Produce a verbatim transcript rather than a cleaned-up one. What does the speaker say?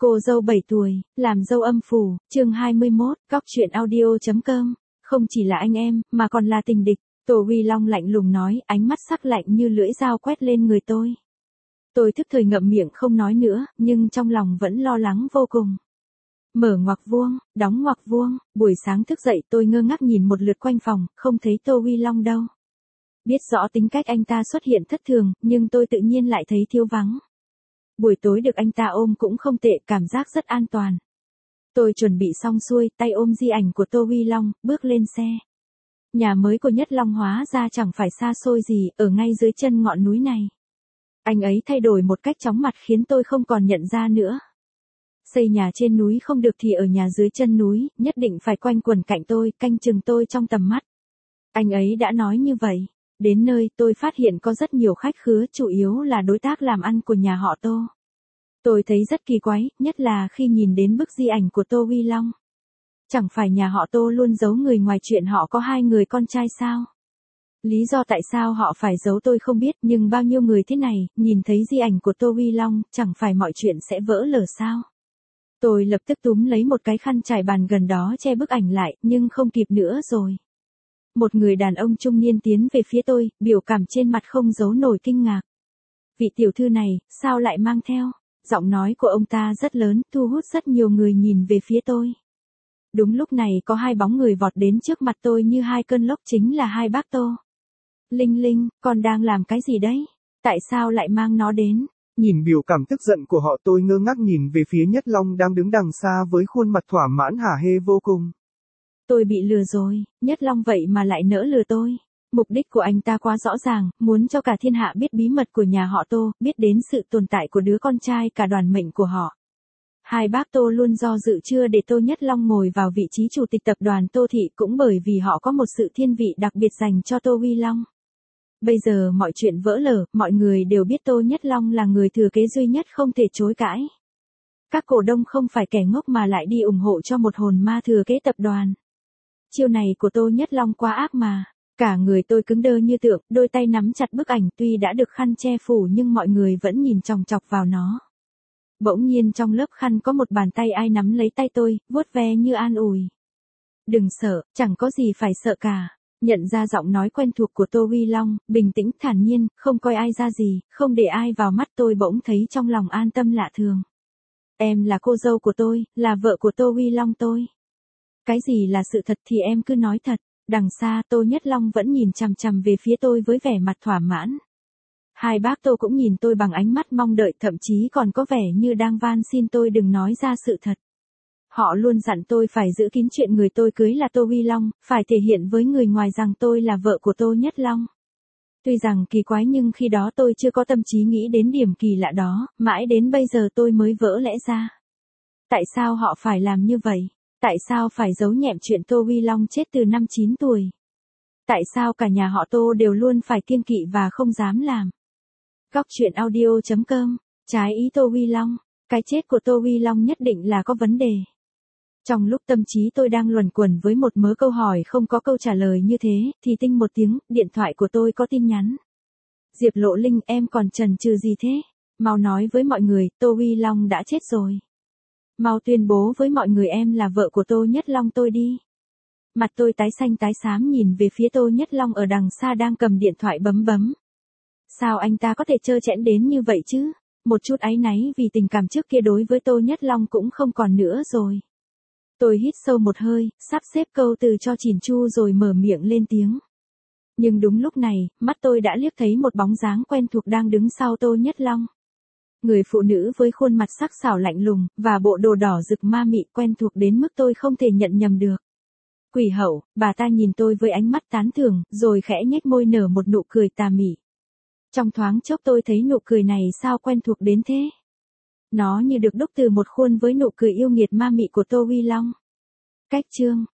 Cô dâu bảy tuổi, làm dâu âm phủ, chương hai mươi mốt, góc chuyện audio.com. Không chỉ là anh em, mà còn là tình địch. Tô Huy Long lạnh lùng nói, ánh mắt sắc lạnh như lưỡi dao quét lên người tôi. Tôi thức thời ngậm miệng không nói nữa, nhưng trong lòng vẫn lo lắng vô cùng. Mở ngoặc vuông, đóng ngoặc vuông, buổi sáng thức dậy tôi ngơ ngác nhìn một lượt quanh phòng, không thấy Tô Huy Long đâu. Biết rõ tính cách anh ta xuất hiện thất thường, nhưng tôi tự nhiên lại thấy thiếu vắng. Buổi tối được anh ta ôm cũng không tệ, cảm giác rất an toàn. Tôi chuẩn bị xong xuôi, tay ôm di ảnh của Tô Huy Long, bước lên xe. Nhà mới của Nhất Long hóa ra chẳng phải xa xôi gì, ở ngay dưới chân ngọn núi này. Anh ấy thay đổi một cách chóng mặt khiến tôi không còn nhận ra nữa. Xây nhà trên núi không được thì ở nhà dưới chân núi, nhất định phải quanh quẩn cạnh tôi, canh chừng tôi trong tầm mắt. Anh ấy đã nói như vậy. Đến nơi tôi phát hiện có rất nhiều khách khứa, chủ yếu là đối tác làm ăn của nhà họ Tô. Tôi thấy rất kỳ quái, nhất là khi nhìn đến bức di ảnh của Tô Huy Long. Chẳng phải nhà họ Tô luôn giấu người ngoài chuyện họ có hai người con trai sao? Lý do tại sao họ phải giấu tôi không biết, nhưng bao nhiêu người thế này, nhìn thấy di ảnh của Tô Huy Long, chẳng phải mọi chuyện sẽ vỡ lở sao? Tôi lập tức túm lấy một cái khăn trải bàn gần đó che bức ảnh lại, nhưng không kịp nữa rồi. Một người đàn ông trung niên tiến về phía tôi, biểu cảm trên mặt không giấu nổi kinh ngạc. Vị tiểu thư này, sao lại mang theo? Giọng nói của ông ta rất lớn, thu hút rất nhiều người nhìn về phía tôi. Đúng lúc này có hai bóng người vọt đến trước mặt tôi như hai cơn lốc, chính là hai bác Tô. Linh Linh, con đang làm cái gì đấy? Tại sao lại mang nó đến? Nhìn biểu cảm tức giận của họ, tôi ngơ ngác nhìn về phía Nhất Long đang đứng đằng xa với khuôn mặt thỏa mãn hả hê vô cùng. Tôi bị lừa rồi, Nhất Long vậy mà lại nỡ lừa tôi. Mục đích của anh ta quá rõ ràng, muốn cho cả thiên hạ biết bí mật của nhà họ Tô, biết đến sự tồn tại của đứa con trai cả đoàn mệnh của họ. Hai bác Tô luôn do dự chưa để Tô Nhất Long ngồi vào vị trí chủ tịch tập đoàn Tô Thị, cũng bởi vì họ có một sự thiên vị đặc biệt dành cho Tô Huy Long. Bây giờ mọi chuyện vỡ lở, mọi người đều biết Tô Nhất Long là người thừa kế duy nhất không thể chối cãi. Các cổ đông không phải kẻ ngốc mà lại đi ủng hộ cho một hồn ma thừa kế tập đoàn. Chiêu này của Tô Nhất Long quá ác mà. Cả người tôi cứng đơ như tượng, đôi tay nắm chặt bức ảnh, tuy đã được khăn che phủ nhưng mọi người vẫn nhìn chòng chọc vào nó. Bỗng nhiên trong lớp khăn có một bàn tay ai nắm lấy tay tôi, vuốt ve như an ủi. Đừng sợ, chẳng có gì phải sợ cả. Nhận ra giọng nói quen thuộc của Tô Huy Long, bình tĩnh thản nhiên, không coi ai ra gì, không để ai vào mắt, tôi bỗng thấy trong lòng an tâm lạ thường. Em là cô dâu của tôi, là vợ của Tô Huy Long tôi. Cái gì là sự thật thì em cứ nói thật. Đằng xa Tô Nhất Long vẫn nhìn chằm chằm về phía tôi với vẻ mặt thỏa mãn. Hai bác Tô cũng nhìn tôi bằng ánh mắt mong đợi, thậm chí còn có vẻ như đang van xin tôi đừng nói ra sự thật. Họ luôn dặn tôi phải giữ kín chuyện người tôi cưới là Tô Huy Long, phải thể hiện với người ngoài rằng tôi là vợ của Tô Nhất Long. Tuy rằng kỳ quái nhưng khi đó tôi chưa có tâm trí nghĩ đến điểm kỳ lạ đó, mãi đến bây giờ tôi mới vỡ lẽ ra. Tại sao họ phải làm như vậy? Tại sao phải giấu nhẹm chuyện Tô Huy Long chết từ năm chín tuổi? Tại sao cả nhà họ Tô đều luôn phải kiêng kỵ và không dám làm? Góc chuyện audio.com, trái ý Tô Huy Long, cái chết của Tô Huy Long nhất định là có vấn đề. Trong lúc tâm trí tôi đang luẩn quẩn với một mớ câu hỏi không có câu trả lời như thế, thì tinh một tiếng, điện thoại của tôi có tin nhắn. Diệp Lộ Linh, em còn chần chừ gì thế? Mau nói với mọi người, Tô Huy Long đã chết rồi. Mau tuyên bố với mọi người em là vợ của Tô Nhất Long tôi đi. Mặt tôi tái xanh tái xám nhìn về phía Tô Nhất Long ở đằng xa đang cầm điện thoại bấm bấm. Sao anh ta có thể trơ trẽn đến như vậy chứ? Một chút áy náy vì tình cảm trước kia đối với Tô Nhất Long cũng không còn nữa rồi. Tôi hít sâu một hơi, sắp xếp câu từ cho chỉn chu rồi mở miệng lên tiếng. Nhưng đúng lúc này, mắt tôi đã liếc thấy một bóng dáng quen thuộc đang đứng sau Tô Nhất Long. Người phụ nữ với khuôn mặt sắc sảo lạnh lùng, và bộ đồ đỏ rực ma mị quen thuộc đến mức tôi không thể nhận nhầm được. Quỷ hậu, bà ta nhìn tôi với ánh mắt tán thưởng, rồi khẽ nhếch môi nở một nụ cười tà mị. Trong thoáng chốc tôi thấy nụ cười này sao quen thuộc đến thế. Nó như được đúc từ một khuôn với nụ cười yêu nghiệt ma mị của Tô Huy Long. Cách chương,